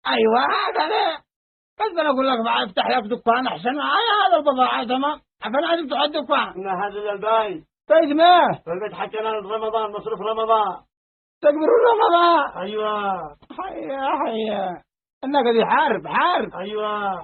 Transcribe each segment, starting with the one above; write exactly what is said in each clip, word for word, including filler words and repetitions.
ايوه هذا بس انا اقول لك بقى افتح لك دكان احسن معايا هذا البضاعه تمام عشان عايز تفتح دكان. إن هذا الباي طيب ما فالبيت حكينا رمضان مصروف رمضان تكبر رمضان. أيوة حيا حيا انك دي حارب حارب. أيوة.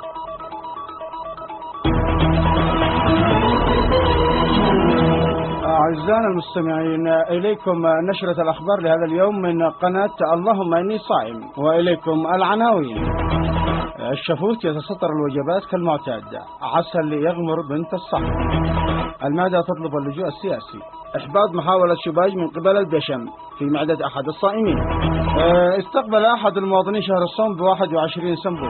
أعزائنا المستمعين إليكم نشرة الأخبار لهذا اليوم من قناة اللهم إني صائم، وإليكم العناوين. الشفوت يتسطر الوجبات كالمعتاد، عسل يغمر بنت الصحن، المعدة تطلب اللجوء السياسي، إحباط محاولة شباج من قبل البشم في معدة أحد الصائمين، استقبل أحد المواطنين شهر الصوم بواحد وعشرين سنبل،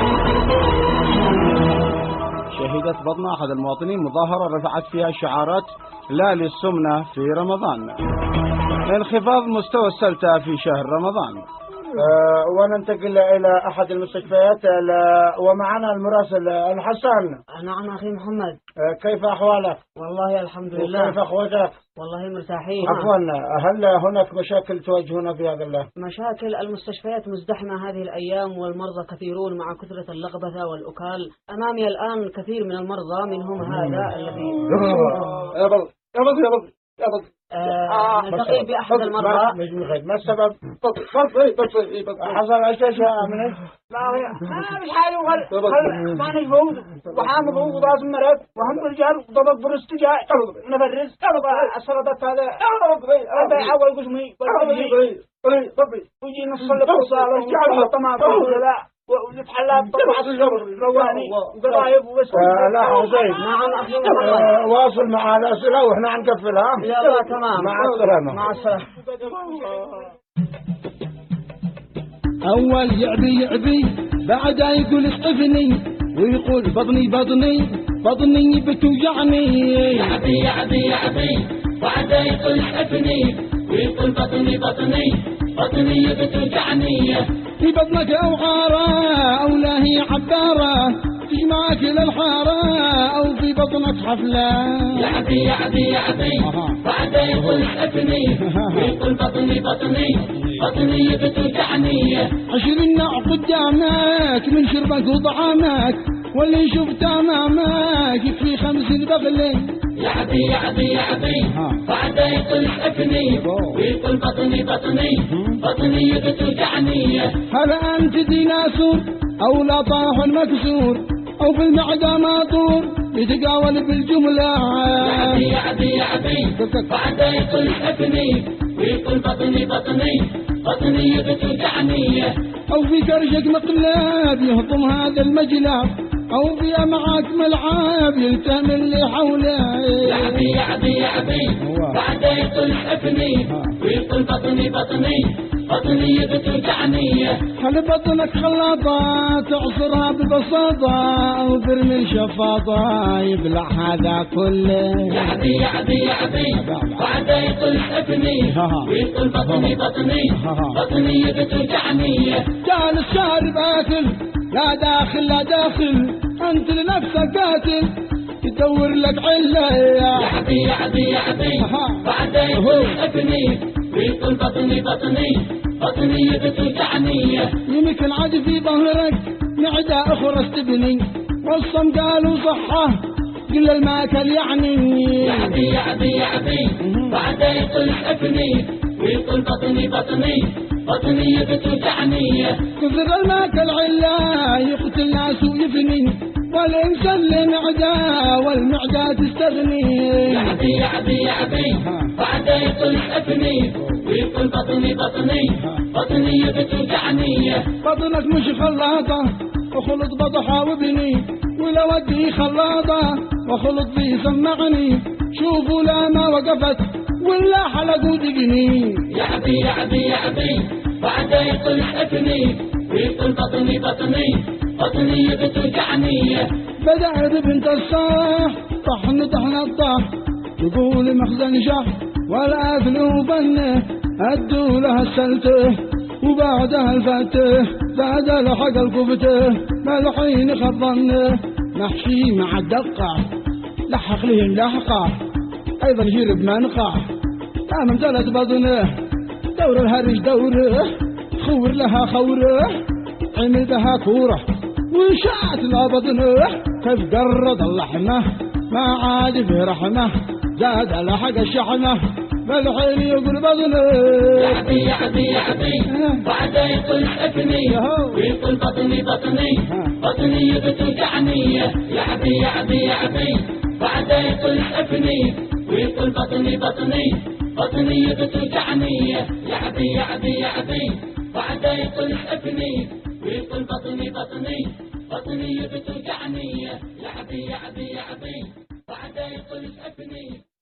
شهدت بطن أحد المواطنين مظاهرة رفعت فيها شعارات لا للسمنة في رمضان، انخفاض مستوى السلتة في شهر رمضان. أه وننتقل إلى أحد المستشفيات ومعنا المراسل الحسن. نعم أخي محمد. أه كيف أحوالك؟ والله الحمد لله. وكيف أخوتك؟ والله مرتاحين. عفوا هل هناك مشاكل تواجهنا في هذا الله؟ مشاكل المستشفيات مزدحمة هذه الأيام والمرضى كثيرون مع كثرة اللغبثة والأكال. أمامي الآن كثير من المرضى منهم هذا الذي يا بل يا بل يا بل يا بل آه نلتقي بأحد المرضى. ما السبب؟ حصل أي شيء من إيش؟ ما مش حالي وخل ما نجفوز وحامل وضاز مرض وهم رجال وضبط برستجاء نفرز السلطات هذا هذا يحاول قسمي ويجي نصل القصة والجعل طماط ولا ونتحلى بطبعة رواني وقضايب وبس. لا حسين. نعم أخي محمد. واصل مع الأسئلة وإحنا عنكفلها. لا تمام. مع السلامة. مع السلامة. أول يعبي يعبي بعدها يقول اسقفني ويقول بطني بطني بطني بتوجعني. يعبي يعبي يعبي بعدها يقول اسقفني ويقول بطني بطني بطني بتوجعني. في بطنك أوعارة أو لا هي عبارة تجمعك للحارة أو في بطنك حفلة. يعبي يعبي يعبي بعدها يقول اسقفني ويقول بطني بطني بطني بتوجعني. عشرين نوع قدامك من شربك وطعامك واللي شفت أمامك يكفي خمسين بغلي. يعبي يعبي يعبي بعدها يقول اسقفني ويقول بطني بطني بطني بتوجعني. هل أنت ديناصور أو لا طاح مكسور أو في المعدة ماطور يتقاول بالجملة. يعبي يعبي يعبي بعدها يقول اسقفني ويقول بطني بطني بطني بتوجعني. أو في كرشك مقلاب يهضم هذا المجلاب أو في معك ملعب يلتهم اللي حوله. يعبي يعبي يعبي بعدها يقول اسقفني ويقول بطني بطني بطني بتوجعني. هل بطنك خلاطة تعصرها ببساطة أو برمي شفاطة يبلع هذا كله. يعبي يعبي يعبي بعدها يقول اسقفني ويقول بطني بطني بطني بتوجعني. جالس شارب آكل لا داخل لا داخل أنت لنفسك قاتل تدور لك علة. يعبي يعبي يعبي بعدها يقول اسقفني ويقول بطني بطني بطني بتوجعني. يمكن عاد في ظهرك معدة أخرى استبني والصم قالوا صحة قل الماكل يعني. يعبي يعبي يعبي بعدها يقول اسقفني ويقول بطني بطني بطني بتوجعني. كثر الماكل علا يقتل ناس ويفني والإنسان لمعدة والمعدة تستغني. يعبي يعبي يعبي بعدها يقول اسقفني ويقول بطني بطني بطني بتوجعني. بطنك مش خلاطة وخلط بطحة وابني ولا ودي خلاطة وخلط فيه سمعني. شوفوا لا ما وقفت ولا حلق ودقني. يعبي يعبي يعبي بعدها يقول اسقفني ويقول بطني بطني بطني بتوجعني. بدأ بنت الصاح طحن طحن الطح تقول مخزن شح والأكل وبنه أدوا لها السلته وبعدها الفته بعد لحق الكفته ملحين خضنه محشي مع الدقة لحق لهم لحقة أيضا جرب منقع قام امتلت بطنه دور الهرج دوره خور لها خوره عمل بها كورة وشعت لا بطنه كيف قرد اللحمة ما عاد في رحمة زاد لحق الشحمة بالحين يقول بطنه يا حبي يا حبي يا حبي بعد يقول اسفني ويقول بطني بطني بطني بتوجعني يا حبي يا حبي يا حبي بعد يقول اسفني ويقول بطني بطني بطني بتوجعني يا حبي يا حبي يا حبي بعد يقول اسفني ويقول بطني بطني بطني بتوجعني يا حبي يا حبي يا حبي بعد يقول اسفني